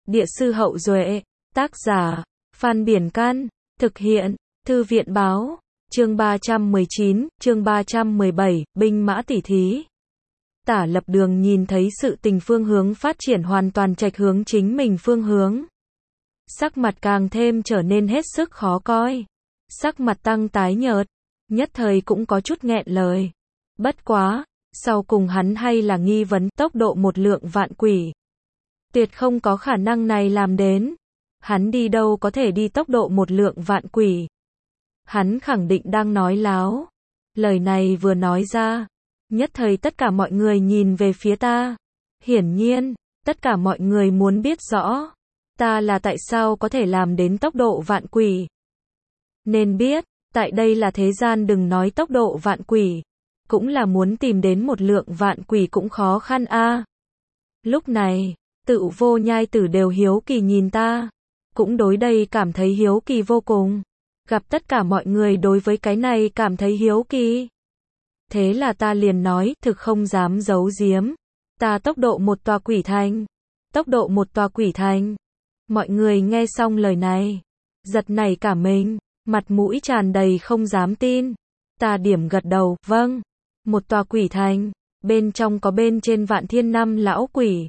Địa sư Hậu Duệ, tác giả, Phan Biển Căn, thực hiện, Thư viện Báo, chương 319, chương 317, binh mã tỉ thí. Tả Lập Đường nhìn thấy sự tình phương hướng phát triển hoàn toàn chệch hướng chính mình phương hướng. Sắc mặt càng thêm trở nên hết sức khó coi. Sắc mặt tăng tái nhợt, nhất thời cũng có chút nghẹn lời. Bất quá, sau cùng hắn hay là nghi vấn tốc độ 1 lượng vạn quỷ. Tuyệt không có khả năng này làm đến. Hắn đi đâu có thể đi tốc độ 1 lượng vạn quỷ. Hắn khẳng định đang nói láo. Lời này vừa nói ra, nhất thời tất cả mọi người nhìn về phía ta. Hiển nhiên, tất cả mọi người muốn biết rõ, ta là tại sao có thể làm đến tốc độ vạn quỷ. Nên biết, tại đây là thế gian đừng nói tốc độ vạn quỷ, cũng là muốn tìm đến 1 lượng vạn quỷ cũng khó khăn a. Lúc này, Tự Vô Nhai Tử đều hiếu kỳ nhìn ta, cũng đối đây cảm thấy hiếu kỳ vô cùng. Gặp tất cả mọi người đối với cái này cảm thấy hiếu kỳ. Thế là ta liền nói, thực không dám giấu giếm. Ta tốc độ 1 tòa quỷ thành. Tốc độ 1 tòa quỷ thành. Mọi người nghe xong lời này, giật nảy cả mình, mặt mũi tràn đầy không dám tin. Ta điểm gật đầu, vâng. 1 tòa quỷ thành, bên trong có bên trên vạn thiên năm lão quỷ.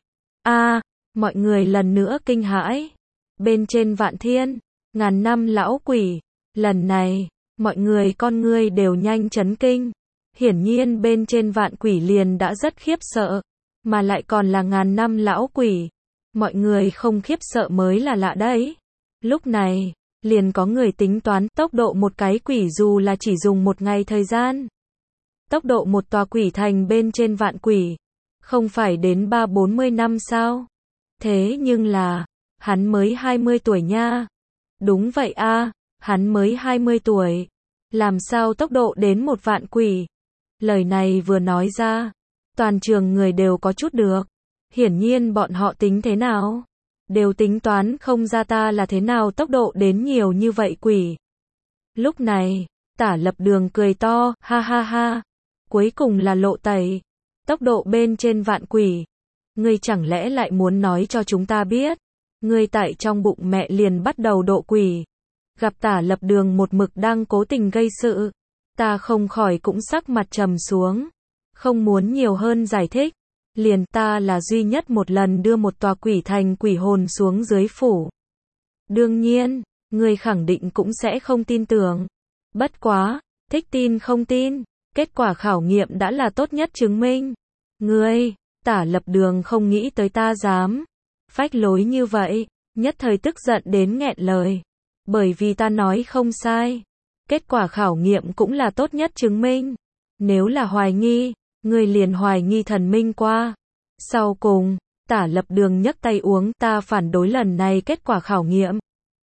Mọi người lần nữa kinh hãi. Bên trên vạn thiên, ngàn năm lão quỷ. Lần này, mọi người con ngươi đều nhanh chấn kinh. Hiển nhiên bên trên vạn quỷ liền đã rất khiếp sợ, mà lại còn là ngàn năm lão quỷ. Mọi người không khiếp sợ mới là lạ đấy. Lúc này, liền có người tính toán tốc độ 1 cái quỷ dù là chỉ dùng 1 ngày thời gian. Tốc độ 1 tòa quỷ thành bên trên vạn quỷ, không phải đến 30-40 năm sao? Thế nhưng là, hắn mới 20 tuổi nha. Đúng vậy a, hắn mới 20 tuổi. Làm sao tốc độ đến 1 vạn quỷ? Lời này vừa nói ra, toàn trường người đều có chút được. Hiển nhiên bọn họ tính thế nào? Đều tính toán không ra ta là thế nào tốc độ đến nhiều như vậy quỷ. Lúc này, Tả Lập Đường cười to, ha ha ha. Cuối cùng là lộ tẩy. Tốc độ bên trên vạn quỷ. Ngươi chẳng lẽ lại muốn nói cho chúng ta biết, ngươi tại trong bụng mẹ liền bắt đầu độ quỷ. Gặp Tả Lập Đường một mực đang cố tình gây sự, ta không khỏi cũng sắc mặt trầm xuống. Không muốn nhiều hơn giải thích. Liền ta là duy nhất một lần đưa 1 tòa quỷ thành quỷ hồn xuống dưới phủ. Đương nhiên, ngươi khẳng định cũng sẽ không tin tưởng. Bất quá, thích tin không tin, kết quả khảo nghiệm đã là tốt nhất chứng minh. Ngươi, Tả Lập Đường không nghĩ tới ta dám phách lối như vậy, nhất thời tức giận đến nghẹn lời. Bởi vì ta nói không sai. Kết quả khảo nghiệm cũng là tốt nhất chứng minh. Nếu là hoài nghi, ngươi liền hoài nghi thần minh qua. Sau cùng, Tả Lập Đường nhấc tay uống, ta phản đối lần này kết quả khảo nghiệm.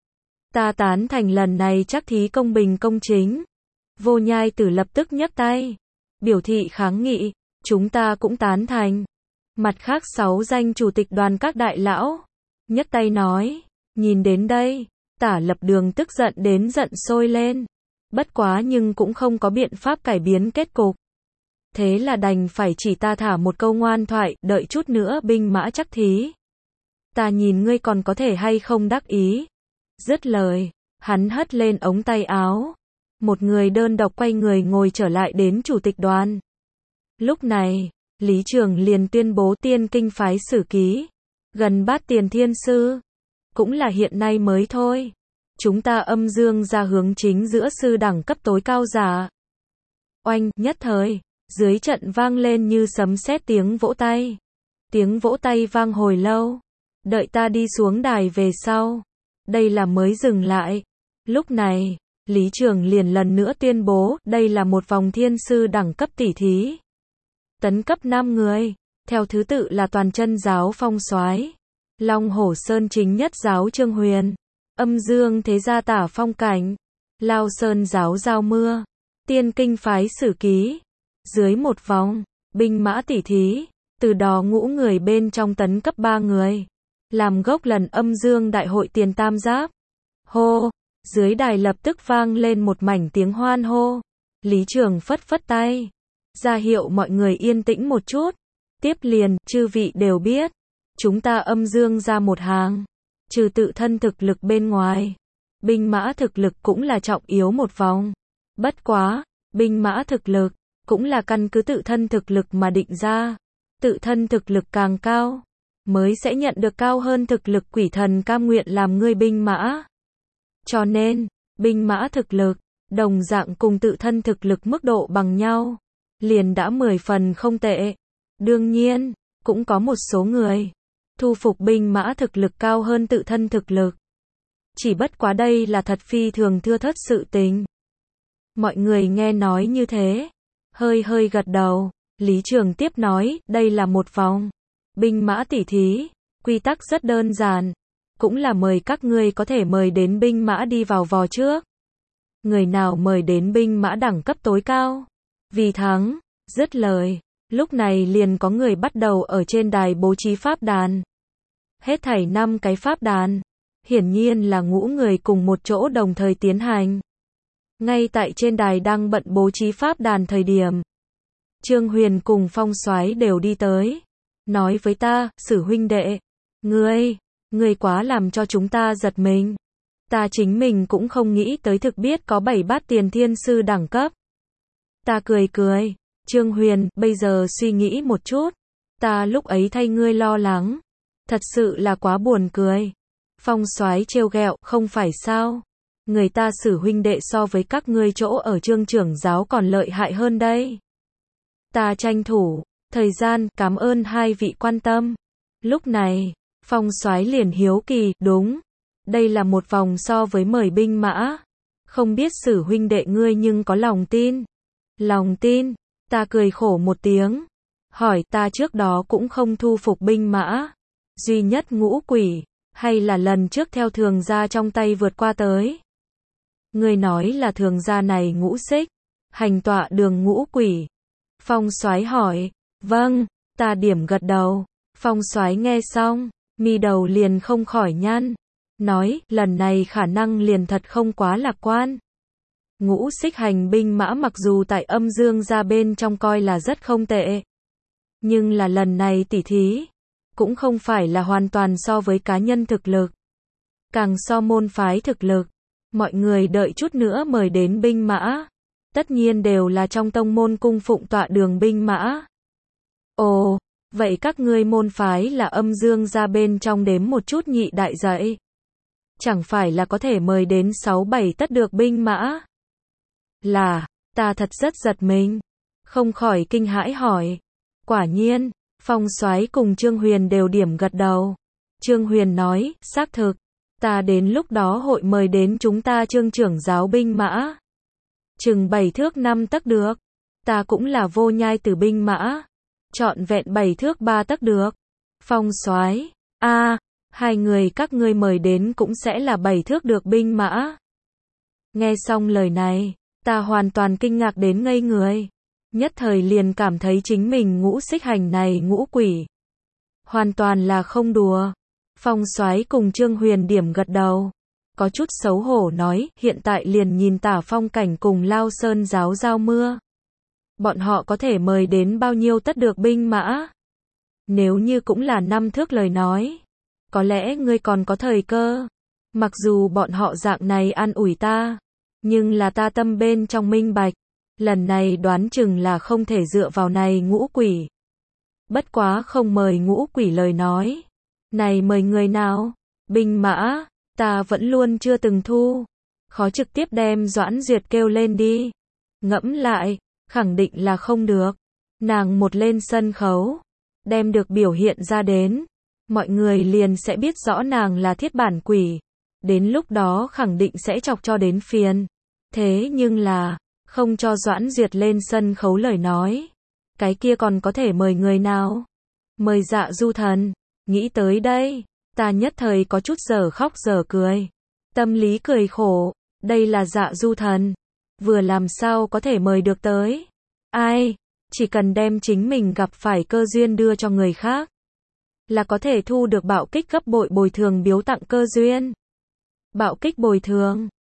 Ta tán thành lần này chắc thí công bình công chính. Vô Nhai Tử lập tức nhấc tay, biểu thị kháng nghị, chúng ta cũng tán thành. Mặt khác 6 danh chủ tịch đoàn các đại lão nhấc tay nói, nhìn đến đây, Tả Lập Đường tức giận đến giận sôi lên. Bất quá nhưng cũng không có biện pháp cải biến kết cục. Thế là đành phải chỉ ta thả một câu ngoan thoại, đợi chút nữa binh mã chắc thí. Ta nhìn ngươi còn có thể hay không đắc ý. Dứt lời, hắn hất lên ống tay áo. Một người đơn độc quay người ngồi trở lại đến chủ tịch đoàn. Lúc này, Lý Trường liền tuyên bố tiên kinh phái sử ký. Gần Bát Tiền Thiên Sư. Cũng là hiện nay mới thôi. Chúng ta âm dương ra hướng chính giữa sư đẳng cấp tối cao giả. Oanh, nhất thời, dưới trận vang lên như sấm sét tiếng vỗ tay. Tiếng vỗ tay vang hồi lâu. Đợi ta đi xuống đài về sau. Đây là mới dừng lại. Lúc này, Lý Trường liền lần nữa tuyên bố, đây là một vòng thiên sư đẳng cấp tỉ thí. Tấn cấp 5 người, theo thứ tự là Toàn Chân giáo Phong Soái, Long Hổ Sơn Chính Nhất giáo Trương Huyền, Âm Dương Thế Gia Tả Phong Cảnh, Lao Sơn giáo Giao Mưa, Tiên Kinh phái Sử Ký. Dưới một vòng, binh mã tỉ thí, từ đó ngũ người bên trong tấn cấp 3 người. Làm gốc lần Âm Dương đại hội tiền tam giáp. Hô, dưới đài lập tức vang lên một mảnh tiếng hoan hô. Lý Trường phất phất tay, ra hiệu mọi người yên tĩnh một chút. Tiếp liền, chư vị đều biết, chúng ta Âm Dương ra một hàng. Trừ tự thân thực lực bên ngoài, binh mã thực lực cũng là trọng yếu một vòng. Bất quá, binh mã thực lực cũng là căn cứ tự thân thực lực mà định ra. Tự thân thực lực càng cao, mới sẽ nhận được cao hơn thực lực quỷ thần cam nguyện làm ngươi binh mã. Cho nên, binh mã thực lực, đồng dạng cùng tự thân thực lực mức độ bằng nhau, liền đã 10 phần không tệ. Đương nhiên, cũng có một số người, thu phục binh mã thực lực cao hơn tự thân thực lực. Chỉ bất quá đây là thật phi thường thưa thớt sự tình. Mọi người nghe nói như thế, hơi hơi gật đầu. Lý Trường tiếp nói, đây là một vòng binh mã tỉ thí, quy tắc rất đơn giản, cũng là mời các ngươi có thể mời đến binh mã đi vào vò trước. Người nào mời đến binh mã đẳng cấp tối cao, vì thắng. Dứt lời, lúc này liền có người bắt đầu ở trên đài bố trí pháp đàn. Hết thảy 5 cái pháp đàn, hiển nhiên là ngũ người cùng một chỗ đồng thời tiến hành. Ngay tại trên đài đang bận bố trí pháp đàn thời điểm, Trương Huyền cùng Phong Soái đều đi tới, nói với ta, Sử huynh đệ, ngươi quá làm cho chúng ta giật mình. Ta chính mình cũng không nghĩ tới thực biết có 7 bát tiền thiên sư đẳng cấp. Ta cười cười, Trương Huyền, bây giờ suy nghĩ một chút, ta lúc ấy thay ngươi lo lắng, thật sự là quá buồn cười. Phong Soái trêu ghẹo, không phải sao? Người ta Sử huynh đệ so với các ngươi chỗ ở Trương trưởng giáo còn lợi hại hơn đây. Ta tranh thủ thời gian, cảm ơn hai vị quan tâm. Lúc này, Phong Soái liền hiếu kỳ, đúng, đây là một vòng so với mời binh mã. Không biết Sử huynh đệ ngươi nhưng có lòng tin. Lòng tin, ta cười khổ một tiếng. Hỏi ta trước đó cũng không thu phục binh mã. Duy nhất ngũ quỷ, hay là lần trước theo thường gia trong tay vượt qua tới. Ngươi nói là thường gia này ngũ xích, hành tọa đường ngũ quỷ. Phong Soái hỏi, vâng, ta điểm gật đầu. Phong Soái nghe xong, mi đầu liền không khỏi nhăn. Nói, lần này khả năng liền thật không quá lạc quan. Ngũ xích hành binh mã mặc dù tại âm dương gia bên trong coi là rất không tệ. Nhưng là lần này tỉ thí, cũng không phải là hoàn toàn so với cá nhân thực lực. Càng so môn phái thực lực. Mọi người đợi chút nữa mời đến binh mã. Tất nhiên đều là trong tông môn cung phụng tọa đường binh mã. Ồ, vậy các ngươi môn phái là âm dương gia bên trong đếm một chút nhị đại dạy. Chẳng phải là có thể mời đến 6-7 tất được binh mã. Là, ta thật rất giật mình. Không khỏi kinh hãi hỏi. Quả nhiên, Phong Soái cùng Trương Huyền đều điểm gật đầu. Trương Huyền nói, xác thực, ta đến lúc đó hội mời đến chúng ta Trương trưởng giáo binh mã. Chừng 7 thước 5 tấc được. Ta cũng là vô nhai tử binh mã. Trọn vẹn 7 thước 3 tấc được. Phong Soái, hai người các ngươi mời đến cũng sẽ là 7 thước được binh mã. Nghe xong lời này, ta hoàn toàn kinh ngạc đến ngây người. Nhất thời liền cảm thấy chính mình ngũ xích hành này ngũ quỷ. Hoàn toàn là không đùa. Phong Soái cùng Trương Huyền điểm gật đầu. Có chút xấu hổ nói, hiện tại liền nhìn tả phong cảnh cùng Lao Sơn giáo giao mưa. Bọn họ có thể mời đến bao nhiêu tất được binh mã? Nếu như cũng là 5 thước lời nói, có lẽ ngươi còn có thời cơ. Mặc dù bọn họ dạng này an ủi ta, nhưng là ta tâm bên trong minh bạch. Lần này đoán chừng là không thể dựa vào này ngũ quỷ. Bất quá không mời ngũ quỷ lời nói. Này mời người nào? Binh mã, ta vẫn luôn chưa từng thu. Khó trực tiếp đem Doãn Duyệt kêu lên đi. Ngẫm lại, khẳng định là không được. Nàng một lên sân khấu, đem được biểu hiện ra đến. Mọi người liền sẽ biết rõ nàng là thiết bản quỷ. Đến lúc đó khẳng định sẽ chọc cho đến phiền. Thế nhưng là, không cho Doãn Duyệt lên sân khấu lời nói. Cái kia còn có thể mời người nào? Mời Dạ Du Thần. Nghĩ tới đây, ta nhất thời có chút dở khóc dở cười. Tâm lý cười khổ, đây là Dạ Du Thần. Vừa làm sao có thể mời được tới? Ai? Chỉ cần đem chính mình gặp phải cơ duyên đưa cho người khác, là có thể thu được bạo kích gấp bội bồi thường biếu tặng cơ duyên. Bạo kích bồi thường,